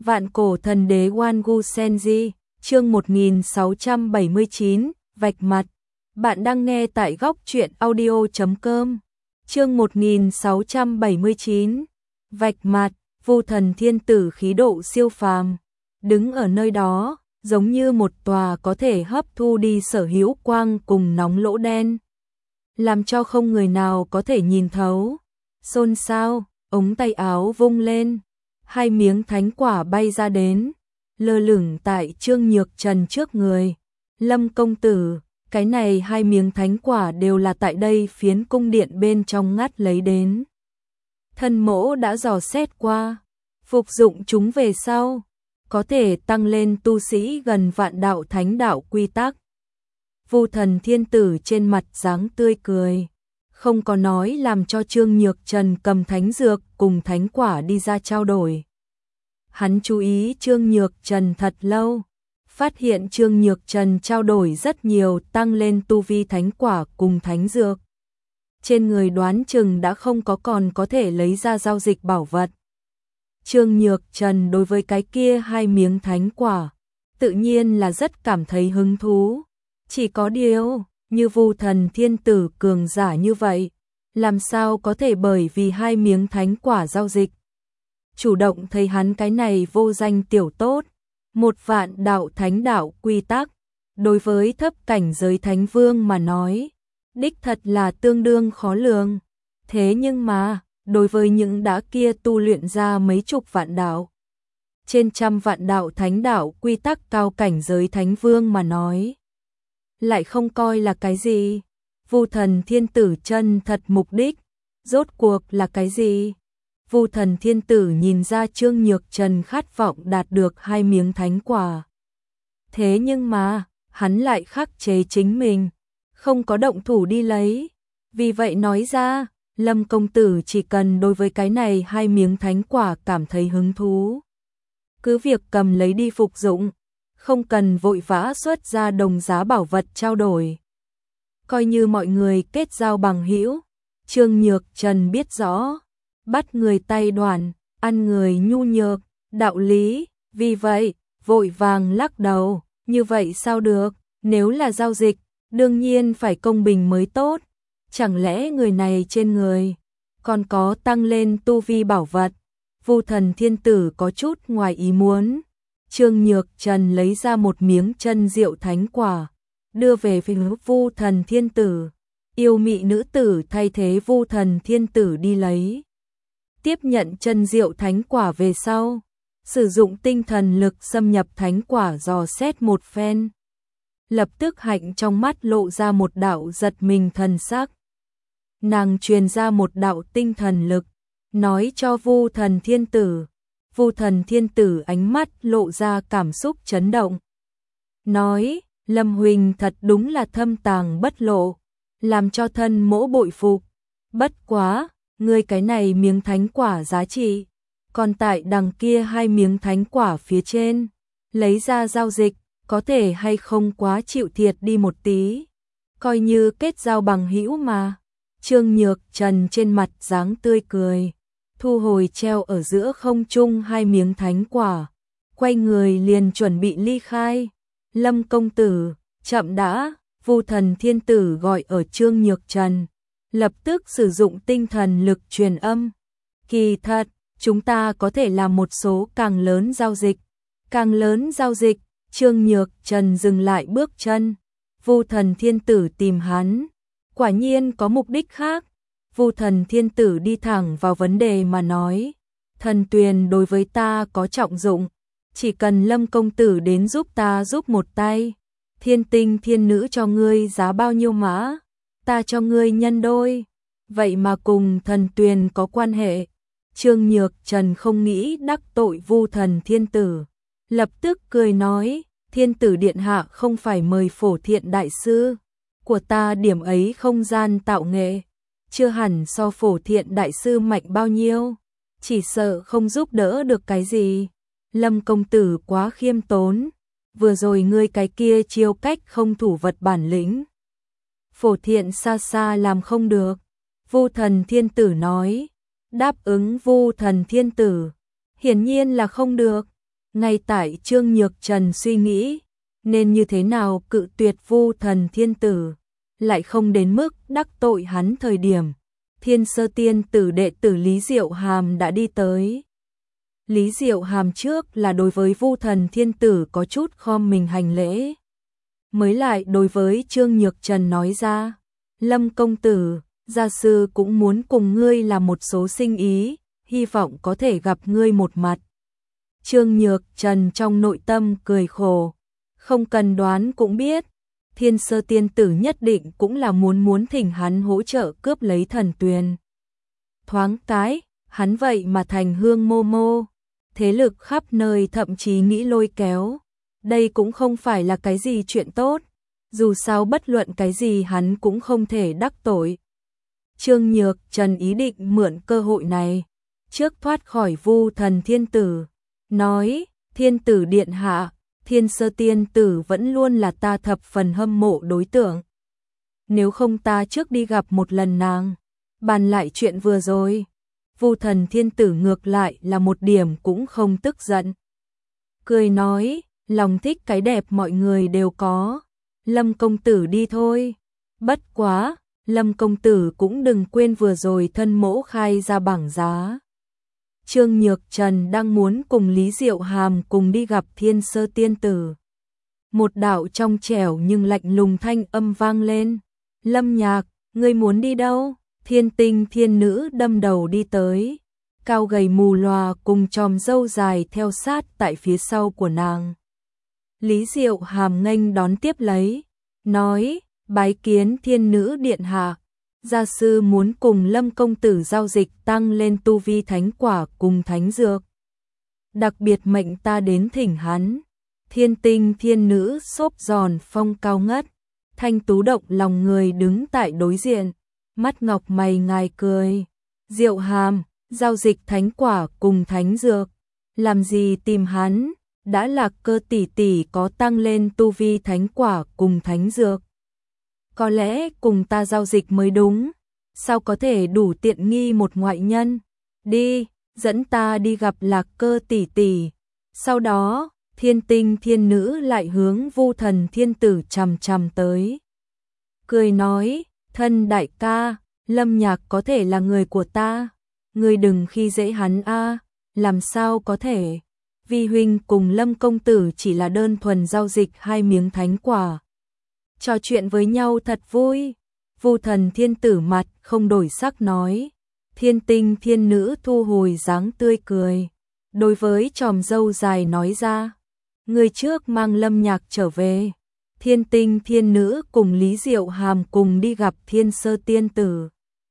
Vạn cổ thần đế Wan Gu Senji, chương 1679, vạch mặt. Bạn đang nghe tại góc truyện audio.com. Chương 1679, vạch mặt. Vu thần thiên tử khí độ siêu phàm, đứng ở nơi đó, giống như một tòa có thể hấp thu đi sở hữu quang cùng nóng lỗ đen, làm cho không người nào có thể nhìn thấu. Xôn xao, ống tay áo vung lên, hai miếng thánh quả bay ra đến, lơ lửng tại Trương Nhược Trần trước người. Lâm công tử, cái này hai miếng thánh quả đều là tại đây phiến cung điện bên trong ngắt lấy đến. Thân mỗ đã dò xét qua, phục dụng chúng về sau, có thể tăng lên tu sĩ gần vạn đạo thánh đạo quy tắc. Vu thần thiên tử trên mặt dáng tươi cười, không có nói, làm cho Trương Nhược Trần cầm thánh dược cùng thánh quả đi ra trao đổi. Hắn chú ý Trương Nhược Trần thật lâu, phát hiện Trương Nhược Trần trao đổi rất nhiều tăng lên tu vi thánh quả cùng thánh dược. Trên người đoán chừng đã không còn có thể lấy ra giao dịch bảo vật. Trương Nhược Trần đối với cái kia hai miếng thánh quả, tự nhiên là rất cảm thấy hứng thú. Chỉ có điều, như Vu thần thiên tử cường giả như vậy, làm sao có thể bởi vì hai miếng thánh quả giao dịch. Chủ động thấy hắn cái này vô danh tiểu tốt, một vạn đạo thánh đạo quy tắc, đối với thấp cảnh giới thánh vương mà nói, đích thật là tương đương khó lường. Thế nhưng mà, đối với những đã kia tu luyện ra mấy chục vạn đạo, trên trăm vạn đạo thánh đạo quy tắc cao cảnh giới thánh vương mà nói, lại không coi là cái gì. Vu thần thiên tử chân thật mục đích, rốt cuộc là cái gì? Vu thần thiên tử nhìn ra Trương Nhược Trần khát vọng đạt được hai miếng thánh quả. Thế nhưng mà, hắn lại khắc chế chính mình, không có động thủ đi lấy. Vì vậy nói ra, Lâm công tử chỉ cần đối với cái này hai miếng thánh quả cảm thấy hứng thú, cứ việc cầm lấy đi phục dụng, không cần vội vã xuất ra đồng giá bảo vật trao đổi. Coi như mọi người kết giao bằng hữu. Trương Nhược Trần biết rõ, bắt người tay đoàn, ăn người nhu nhược, đạo lý, vì vậy, vội vàng lắc đầu, như vậy sao được, nếu là giao dịch, đương nhiên phải công bình mới tốt. Chẳng lẽ người này trên người còn có tăng lên tu vi bảo vật? Vu thần thiên tử có chút ngoài ý muốn. Trương Nhược Trần lấy ra một miếng chân diệu thánh quả, đưa về phía Vu thần thiên tử. Yêu mị nữ tử thay thế Vu thần thiên tử đi lấy. Tiếp nhận chân diệu thánh quả về sau, sử dụng tinh thần lực xâm nhập thánh quả dò xét một phen. Lập tức hạnh trong mắt lộ ra một đạo giật mình thần sắc. Nàng truyền ra một đạo tinh thần lực, nói cho Vu thần thiên tử. Vu thần thiên tử ánh mắt lộ ra cảm xúc chấn động. Nói, Lâm huynh thật đúng là thâm tàng bất lộ, làm cho thân mỗ bội phục. Bất quá, ngươi cái này miếng thánh quả giá trị, còn tại đằng kia hai miếng thánh quả phía trên, lấy ra giao dịch, có thể hay không quá chịu thiệt đi một tí. Coi như kết giao bằng hữu mà. Trương Nhược Trần trên mặt dáng tươi cười, thu hồi treo ở giữa không trung hai miếng thánh quả, quay người liền chuẩn bị ly khai. Lâm công tử, chậm đã. Vu thần thiên tử gọi ở Trương Nhược Trần, lập tức sử dụng tinh thần lực truyền âm. Kỳ thật, chúng ta có thể làm một số càng lớn giao dịch. Càng lớn giao dịch. Trương Nhược Trần dừng lại bước chân. Vu thần thiên tử tìm hắn, quả nhiên có mục đích khác. Vu thần thiên tử đi thẳng vào vấn đề mà nói, thần tuyền đối với ta có trọng dụng, chỉ cần Lâm công tử đến giúp ta giúp một tay, thiên tinh thiên nữ cho ngươi giá bao nhiêu mã, ta cho ngươi nhân đôi. Vậy mà cùng thần tuyền có quan hệ. Trương Nhược Trần không nghĩ đắc tội Vu thần thiên tử, lập tức cười nói, thiên tử điện hạ không phải mời Phổ Thiện đại sư của ta, điểm ấy không gian tạo nghệ chưa hẳn so Phổ Thiện đại sư mạnh bao nhiêu, chỉ sợ không giúp đỡ được cái gì. Lâm công tử quá khiêm tốn, vừa rồi ngươi cái kia chiêu cách không thủ vật bản lĩnh, Phổ Thiện xa xa làm không được. Vu thần thiên tử nói. Đáp ứng Vu thần thiên tử, hiển nhiên là không được. Ngay tại Trương Nhược Trần suy nghĩ, nên như thế nào cự tuyệt Vu Thần Thiên Tử, lại không đến mức đắc tội hắn thời điểm. Thiên Sơ Tiên Tử đệ tử Lý Diệu Hàm đã đi tới. Lý Diệu Hàm trước là đối với Vu Thần Thiên Tử có chút khom mình hành lễ. Mới lại đối với Trương Nhược Trần nói ra, Lâm công tử, gia sư cũng muốn cùng ngươi làm một số sinh ý, hy vọng có thể gặp ngươi một mặt. Trương Nhược Trần trong nội tâm cười khổ, không cần đoán cũng biết, Thiên Sơ Tiên Tử nhất định cũng là muốn thỉnh hắn hỗ trợ cướp lấy thần tuyền. Thoáng cái, hắn vậy mà thành hương mô mô, thế lực khắp nơi thậm chí nghĩ lôi kéo. Đây cũng không phải là cái gì chuyện tốt, dù sao bất luận cái gì hắn cũng không thể đắc tội. Trương Nhược Trần ý định mượn cơ hội này, trước thoát khỏi Vu Thần Thiên Tử, nói, Thiên Tử điện hạ, Thiên Sơ Tiên Tử vẫn luôn là ta thập phần hâm mộ đối tượng. Nếu không ta trước đi gặp một lần nàng, bàn lại chuyện vừa rồi. Vu Thần Thiên Tử ngược lại là một điểm cũng không tức giận. Cười nói, lòng thích cái đẹp mọi người đều có, Lâm công tử đi thôi. Bất quá, Lâm công tử cũng đừng quên vừa rồi thân mỗ khai ra bảng giá. Trương Nhược Trần đang muốn cùng Lý Diệu Hàm cùng đi gặp Thiên Sơ Tiên Tử. Một đạo trong trẻo nhưng lạnh lùng thanh âm vang lên. Lâm Nhạc, ngươi muốn đi đâu? Thiên Tinh Thiên Nữ đâm đầu đi tới. Cao gầy mù lòa cùng chòm râu dài theo sát tại phía sau của nàng. Lý Diệu Hàm nghênh đón tiếp lấy, nói, bái kiến Thiên Nữ điện hạ. Gia sư muốn cùng Lâm công tử giao dịch tăng lên tu vi thánh quả cùng thánh dược. Đặc biệt mệnh ta đến thỉnh hắn. Thiên Tinh Thiên Nữ xốp giòn phong cao ngất, thanh tú động lòng người đứng tại đối diện, mắt ngọc mày ngài cười. Diệu Hàm, giao dịch thánh quả cùng thánh dược, làm gì tìm hắn, đã Lạc Cơ tỷ tỷ có tăng lên tu vi thánh quả cùng thánh dược. Có lẽ cùng ta giao dịch mới đúng, sao có thể đủ tiện nghi một ngoại nhân. Đi, dẫn ta đi gặp Lạc Cơ tỷ tỷ. Sau đó, Thiên Tinh Thiên Nữ lại hướng Vu Thần Thiên Tử chằm chằm tới. Cười nói, thân đại ca, Lâm Nhạc có thể là người của ta, ngươi đừng khi dễ hắn a. Làm sao có thể, vi huynh cùng Lâm công tử chỉ là đơn thuần giao dịch 2 miếng thánh quả. Trò chuyện với nhau thật vui. Vu Thần Thiên Tử mặt không đổi sắc nói. Thiên Tinh Thiên Nữ thu hồi dáng tươi cười, đối với chòm râu dài nói ra, người trước mang Lâm Nhạc trở về. Thiên Tinh Thiên Nữ cùng Lý Diệu Hàm cùng đi gặp Thiên Sơ Tiên Tử,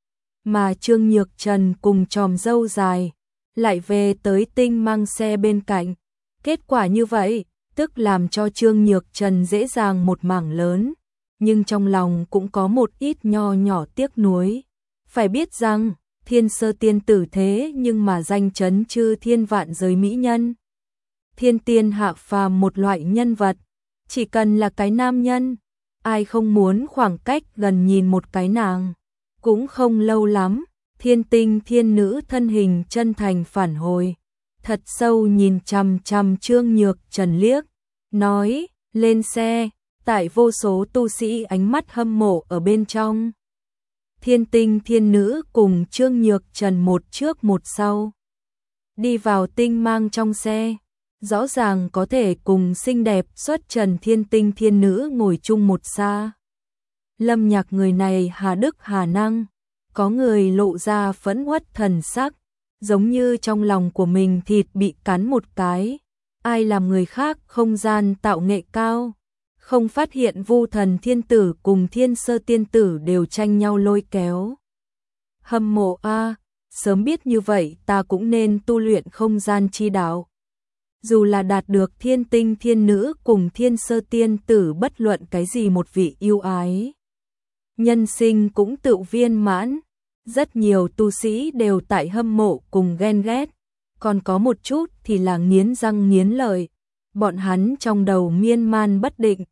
mà Trương Nhược Trần cùng chòm râu dài lại về tới Tinh Mang xe bên cạnh. Kết quả như vậy, tức làm cho Trương Nhược Trần dễ dàng một mảng lớn, nhưng trong lòng cũng có một ít nho nhỏ tiếc nuối. Phải biết rằng, Thiên Sơ Tiên Tử thế nhưng mà danh chấn chư thiên vạn giới mỹ nhân. Thiên tiên hạ phàm một loại nhân vật, chỉ cần là cái nam nhân, ai không muốn khoảng cách gần nhìn một cái nàng. Cũng không lâu lắm, Thiên Tinh Thiên Nữ thân hình chân thành phản hồi, thật sâu nhìn chằm chằm Trương Nhược Trần liếc, nói, lên xe. Tại vô số tu sĩ ánh mắt hâm mộ ở bên trong, Thiên Tinh Thiên Nữ cùng Trương Nhược Trần một trước một sau đi vào Tinh Mang trong xe, rõ ràng có thể cùng xinh đẹp xuất trần Thiên Tinh Thiên Nữ ngồi chung một xa. Lâm Nhạc người này hà đức hà năng, có người lộ ra phẫn uất thần sắc, giống như trong lòng của mình thịt bị cắn một cái. Ai làm người khác không gian tạo nghệ cao, không phát hiện Vu Thần Thiên Tử cùng Thiên Sơ Tiên Tử đều tranh nhau lôi kéo. Hâm mộ a, sớm biết như vậy ta cũng nên tu luyện không gian chi đạo. Dù là đạt được Thiên Tinh Thiên Nữ cùng Thiên Sơ Tiên Tử bất luận cái gì một vị yêu ái, nhân sinh cũng tự viên mãn. Rất nhiều tu sĩ đều tại hâm mộ cùng ghen ghét, còn có một chút thì là nghiến răng nghiến lợi. Bọn hắn trong đầu miên man bất định,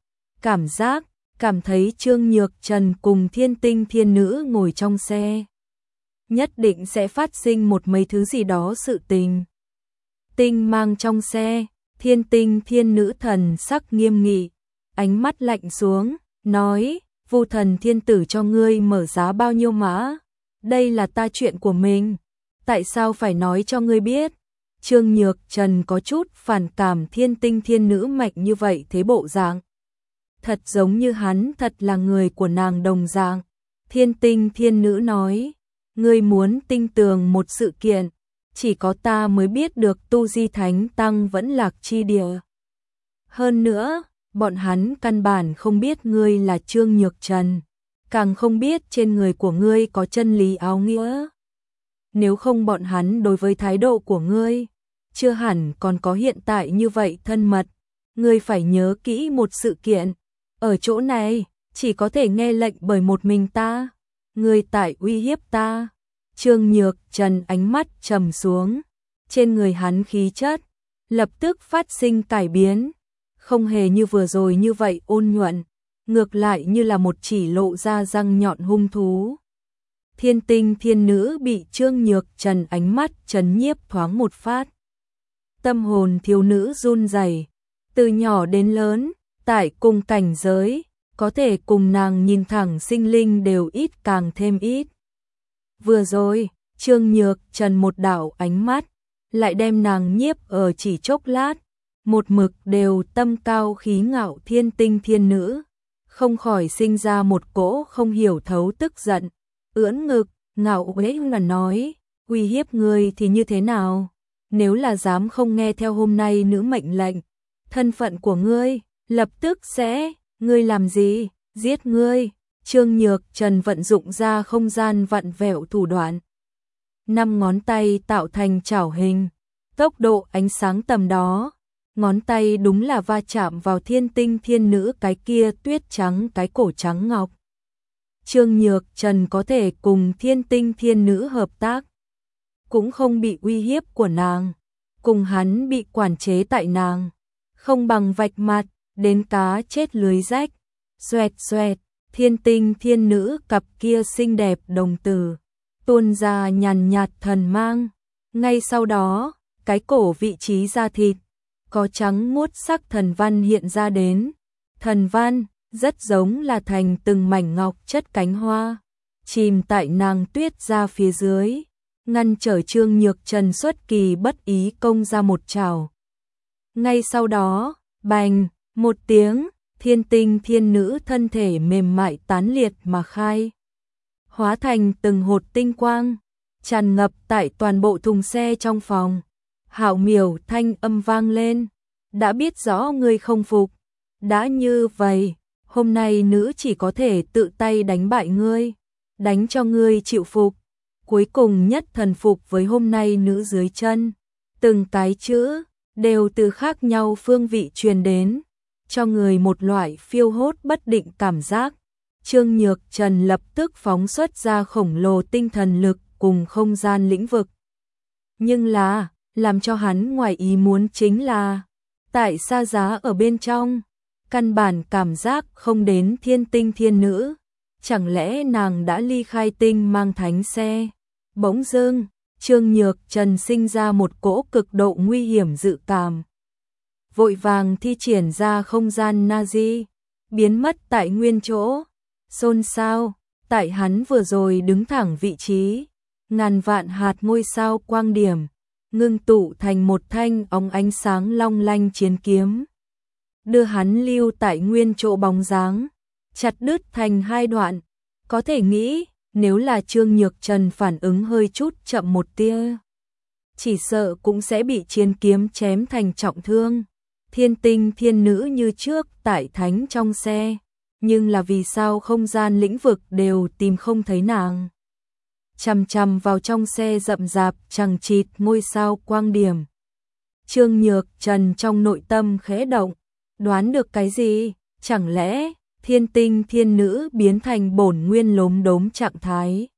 cảm thấy Trương Nhược Trần cùng Thiên Tinh Thiên Nữ ngồi trong xe, nhất định sẽ phát sinh một mấy thứ gì đó sự tình. Tinh Mang trong xe, Thiên Tinh Thiên Nữ thần sắc nghiêm nghị, ánh mắt lạnh xuống, nói, Vu Thần Thiên Tử cho ngươi mở giá bao nhiêu mã? Đây là ta chuyện của mình, tại sao phải nói cho ngươi biết? Trương Nhược Trần có chút phản cảm Thiên Tinh Thiên Nữ mạnh như vậy thế bộ dạng. Thật giống như hắn thật là người của nàng đồng dạng. Thiên Tinh Thiên Nữ nói, ngươi muốn tinh tường một sự kiện, chỉ có ta mới biết được Tu Di Thánh Tăng vẫn lạc chi địa. Hơn nữa, bọn hắn căn bản không biết ngươi là Trương Nhược Trần, càng không biết trên người của ngươi có chân lý áo nghĩa. Nếu không bọn hắn đối với thái độ của ngươi, chưa hẳn còn có hiện tại như vậy thân mật. Ngươi phải nhớ kỹ một sự kiện, ở chỗ này, chỉ có thể nghe lệnh bởi một mình ta. Ngươi tại uy hiếp ta. Trương Nhược Trần ánh mắt trầm xuống, trên người hắn khí chất lập tức phát sinh cải biến, không hề như vừa rồi như vậy ôn nhuận, ngược lại như là một chỉ lộ ra răng nhọn hung thú. Thiên Tinh Thiên Nữ bị Trương Nhược Trần ánh mắt trấn nhiếp thoáng một phát. Tâm hồn thiếu nữ run rẩy, từ nhỏ đến lớn, tại cùng cảnh giới, có thể cùng nàng nhìn thẳng sinh linh đều ít càng thêm ít. Vừa rồi, Trương Nhược Trần một đạo ánh mắt, lại đem nàng nhiếp ở chỉ chốc lát, một mực đều tâm cao khí ngạo Thiên Tinh Thiên Nữ, không khỏi sinh ra một cỗ không hiểu thấu tức giận, ưỡn ngực, ngạo nghễ là nói, uy hiếp ngươi thì như thế nào? Nếu là dám không nghe theo hôm nay nữ mệnh lệnh, thân phận của ngươi, lập tức sẽ, ngươi làm gì, giết ngươi. Trương Nhược Trần vận dụng ra không gian vặn vẹo thủ đoạn. 5 ngón tay tạo thành chảo hình, tốc độ ánh sáng tầm đó, ngón tay đúng là va chạm vào Thiên Tinh Thiên Nữ cái kia tuyết trắng cái cổ trắng ngọc. Trương Nhược Trần có thể cùng Thiên Tinh Thiên Nữ hợp tác, cũng không bị uy hiếp của nàng, cùng hắn bị quản chế tại nàng, không bằng vạch mặt, đến cá chết lưới rách. Xoẹt xoẹt, Thiên Tinh Thiên Nữ cặp kia xinh đẹp đồng tử, tuôn ra nhàn nhạt thần mang. Ngay sau đó, cái cổ vị trí da thịt, có trắng muốt sắc thần văn hiện ra đến. Thần văn, rất giống là thành từng mảnh ngọc chất cánh hoa, chìm tại nàng tuyết ra phía dưới, ngăn trở Trương Nhược Trần xuất kỳ bất ý công ra một trảo. Ngay sau đó, bành, một tiếng, Thiên Tinh Thiên Nữ thân thể mềm mại tán liệt mà khai, hóa thành từng hột tinh quang, tràn ngập tại toàn bộ thùng xe trong phòng. Hạo miểu thanh âm vang lên, đã biết rõ ngươi không phục, đã như vậy, hôm nay nữ chỉ có thể tự tay đánh bại ngươi, đánh cho ngươi chịu phục, cuối cùng nhất thần phục với hôm nay nữ dưới chân. Từng cái chữ đều từ khác nhau phương vị truyền đến, cho người một loại phiêu hốt bất định cảm giác. Trương Nhược Trần lập tức phóng xuất ra khổng lồ tinh thần lực cùng không gian lĩnh vực. Nhưng là, làm cho hắn ngoài ý muốn chính là, tại xa giá ở bên trong, căn bản cảm giác không đến Thiên Tinh Thiên Nữ. Chẳng lẽ nàng đã ly khai tinh mang thánh xe? Bỗng dưng, Trương Nhược Trần sinh ra một cỗ cực độ nguy hiểm dự cảm. Vội vàng thi triển ra không gian Nazi, biến mất tại nguyên chỗ. Xôn xao, tại hắn vừa rồi đứng thẳng vị trí, ngàn vạn hạt ngôi sao quang điểm, ngưng tụ thành một thanh óng ánh sáng long lanh chiến kiếm. Đưa hắn lưu tại nguyên chỗ bóng dáng, chặt đứt thành 2 đoạn. Có thể nghĩ, nếu là Trương Nhược Trần phản ứng hơi chút chậm một tia, chỉ sợ cũng sẽ bị chiến kiếm chém thành trọng thương. Thiên Tinh Thiên Nữ như trước tại thánh trong xe, nhưng là vì sao không gian lĩnh vực đều tìm không thấy nàng. Chằm chằm vào trong xe rậm rạp chằng chịt ngôi sao quang điểm. Trương Nhược Trần trong nội tâm khẽ động, đoán được cái gì? Chẳng lẽ Thiên Tinh Thiên Nữ biến thành bổn nguyên lốm đốm trạng thái?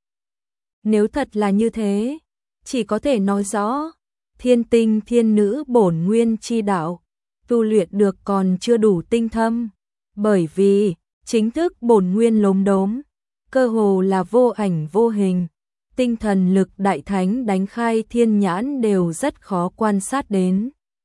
Nếu thật là như thế, chỉ có thể nói rõ, Thiên Tinh Thiên Nữ bổn nguyên chi đạo, tu luyện được còn chưa đủ tinh thâm, bởi vì chính thức bổn nguyên lốm đốm, cơ hồ là vô ảnh vô hình, tinh thần lực đại thánh đánh khai thiên nhãn đều rất khó quan sát đến.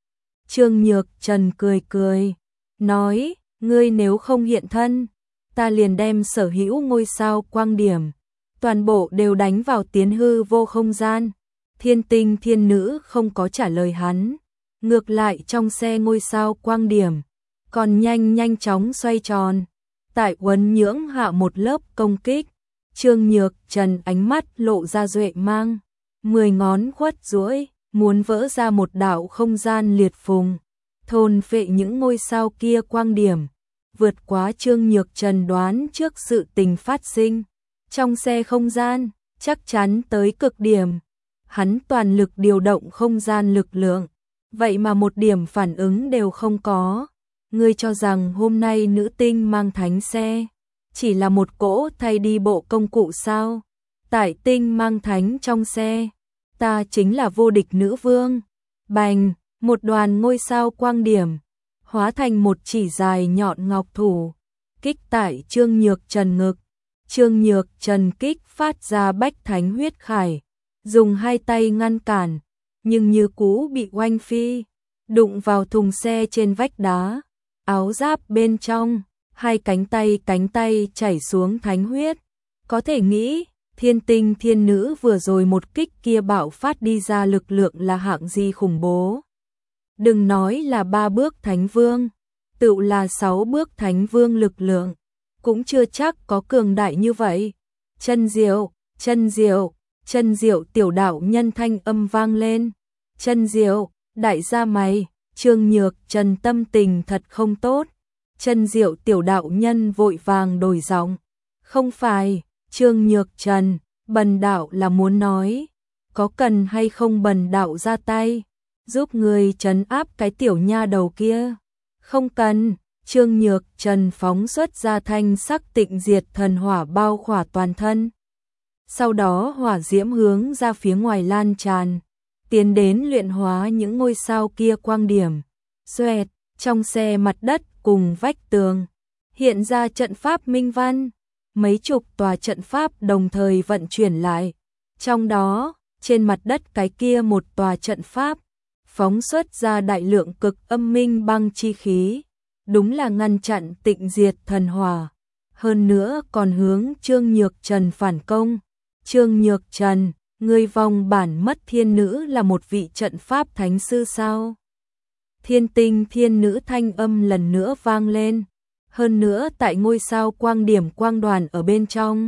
Trương Nhược Trần cười cười, nói, ngươi nếu không hiện thân, ta liền đem sở hữu ngôi sao quang điểm, toàn bộ đều đánh vào tiến hư vô không gian. Thiên Tinh Thiên Nữ không có trả lời hắn, ngược lại trong xe ngôi sao quang điểm, còn nhanh chóng xoay tròn, tại uốn nhưỡng hạ một lớp công kích. Trương Nhược Trần ánh mắt lộ ra duệ mang, 10 ngón khuất duỗi, muốn vỡ ra một đạo không gian liệt phùng, thôn phệ những ngôi sao kia quang điểm, vượt quá Trương Nhược Trần đoán trước sự tình phát sinh. Trong xe không gian, chắc chắn tới cực điểm, hắn toàn lực điều động không gian lực lượng, vậy mà một điểm phản ứng đều không có. Ngươi cho rằng hôm nay nữ tinh mang thánh xe chỉ là một cỗ thay đi bộ công cụ sao? Tại tinh mang thánh trong xe, ta chính là vô địch nữ vương. Bành, một đoàn ngôi sao quang điểm, hóa thành một chỉ dài nhọn ngọc thủ, kích tại Trương Nhược Trần ngực. Trương Nhược Trần kích phát ra bách thánh huyết khải, dùng hai tay ngăn cản, nhưng như cũ bị oanh phi, đụng vào thùng xe trên vách đá, áo giáp bên trong, hai cánh tay chảy xuống thánh huyết. Có thể nghĩ, Thiên Tinh Thiên Nữ vừa rồi một kích kia bạo phát đi ra lực lượng là hạng gì khủng bố. Đừng nói là 3 bước thánh vương, tựu là 6 bước thánh vương lực lượng, cũng chưa chắc có cường đại như vậy. Chân diệu, chân diệu, chân diệu, tiểu đạo nhân thanh âm vang lên. Chân diệu, đại gia mày. Trương Nhược Trần tâm tình thật không tốt. Chân diệu tiểu đạo nhân vội vàng đổi giọng. Không phải, Trương Nhược Trần, bần đạo là muốn nói, có cần hay không bần đạo ra tay, giúp người trấn áp cái tiểu nha đầu kia. Không cần. Trương Nhược Trần phóng xuất ra thanh sắc tịnh diệt thần hỏa bao khỏa toàn thân. Sau đó hỏa diễm hướng ra phía ngoài lan tràn, tiến đến luyện hóa những ngôi sao kia quang điểm. Xoẹt, trong xe mặt đất cùng vách tường, hiện ra trận pháp minh văn, mấy chục tòa trận pháp đồng thời vận chuyển lại. Trong đó, trên mặt đất cái kia một tòa trận pháp, phóng xuất ra đại lượng cực âm minh băng chi khí. Đúng là ngăn chặn tịnh diệt thần hỏa, hơn nữa còn hướng Trương Nhược Trần phản công. Trương Nhược Trần, ngươi vong bản mất thiên nữ là một vị trận pháp thánh sư sao? Thiên Tinh Thiên Nữ thanh âm lần nữa vang lên, hơn nữa tại ngôi sao quang điểm quang đoàn ở bên trong,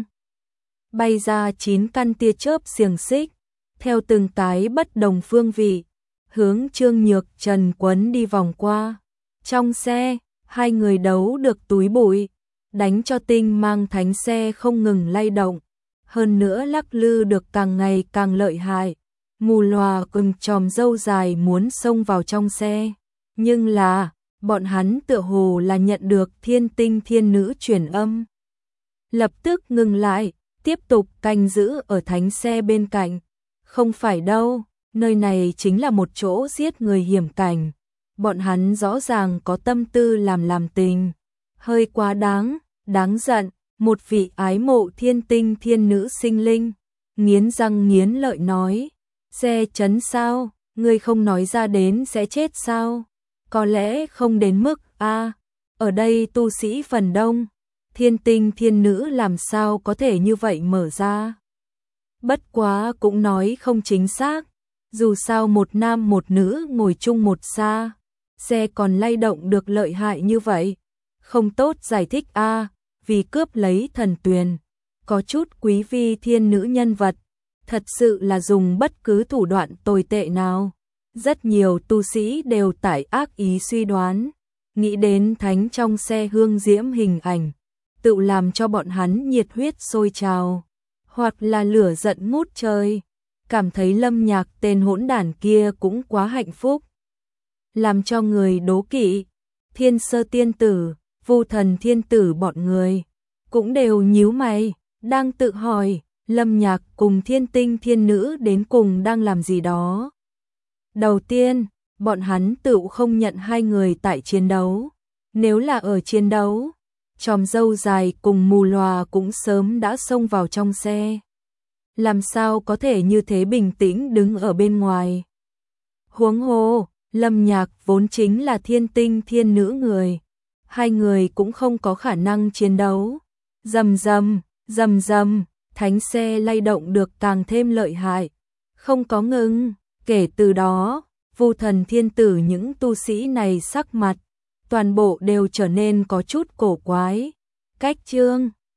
bay ra 9 căn tia chớp xiềng xích, theo từng cái bất đồng phương vị, hướng Trương Nhược Trần quấn đi vòng qua. Trong xe, hai người đấu được túi bụi, đánh cho tinh mang thánh xe không ngừng lay động, hơn nữa lắc lư được càng ngày càng lợi hại. Mù Lòa cùng chòm râu dài muốn xông vào trong xe, nhưng là, bọn hắn tựa hồ là nhận được Thiên Tinh Thiên Nữ truyền âm. Lập tức ngừng lại, tiếp tục canh giữ ở thánh xe bên cạnh. Không phải đâu, nơi này chính là một chỗ giết người hiểm cảnh. Bọn hắn rõ ràng có tâm tư làm tình, hơi quá đáng giận. Một vị ái mộ Thiên Tinh Thiên Nữ sinh linh, nghiến răng nghiến lợi nói, xe chấn sao, ngươi không nói ra đến sẽ chết sao? Có lẽ không đến mức a, ở đây tu sĩ phần đông, Thiên Tinh Thiên Nữ làm sao có thể như vậy mở ra? Bất quá cũng nói không chính xác, dù sao một nam một nữ ngồi chung một xa, xe còn lay động được lợi hại như vậy, không tốt giải thích a, vì cướp lấy thần tuyền, có chút quý vi thiên nữ nhân vật, thật sự là dùng bất cứ thủ đoạn tồi tệ nào. Rất nhiều tu sĩ đều tải ác ý suy đoán, nghĩ đến thánh trong xe hương diễm hình ảnh, tự làm cho bọn hắn nhiệt huyết sôi trào, hoặc là lửa giận ngút trời, cảm thấy Lâm Nhạc tên hỗn đản kia cũng quá hạnh phúc, làm cho người đố kỵ. Thiên Sơ tiên tử, Vu Thần thiên tử bọn người cũng đều nhíu mày, đang tự hỏi Lâm Nhạc cùng Thiên Tinh Thiên Nữ đến cùng đang làm gì đó. Đầu tiên, bọn hắn tự không nhận hai người tại chiến đấu. Nếu là ở chiến đấu, chòm râu dài cùng Mù Lòa cũng sớm đã xông vào trong xe. Làm sao có thể như thế bình tĩnh đứng ở bên ngoài? Huống hồ, Lâm Nhạc vốn chính là thiên tinh thiên nữ người, hai người cũng không có khả năng chiến đấu. Rầm rầm, rầm rầm, thánh xe lay động được càng thêm lợi hại. Không có ngừng, kể từ đó, Vu Thần Thiên Tử những tu sĩ này sắc mặt toàn bộ đều trở nên có chút cổ quái. Cách chương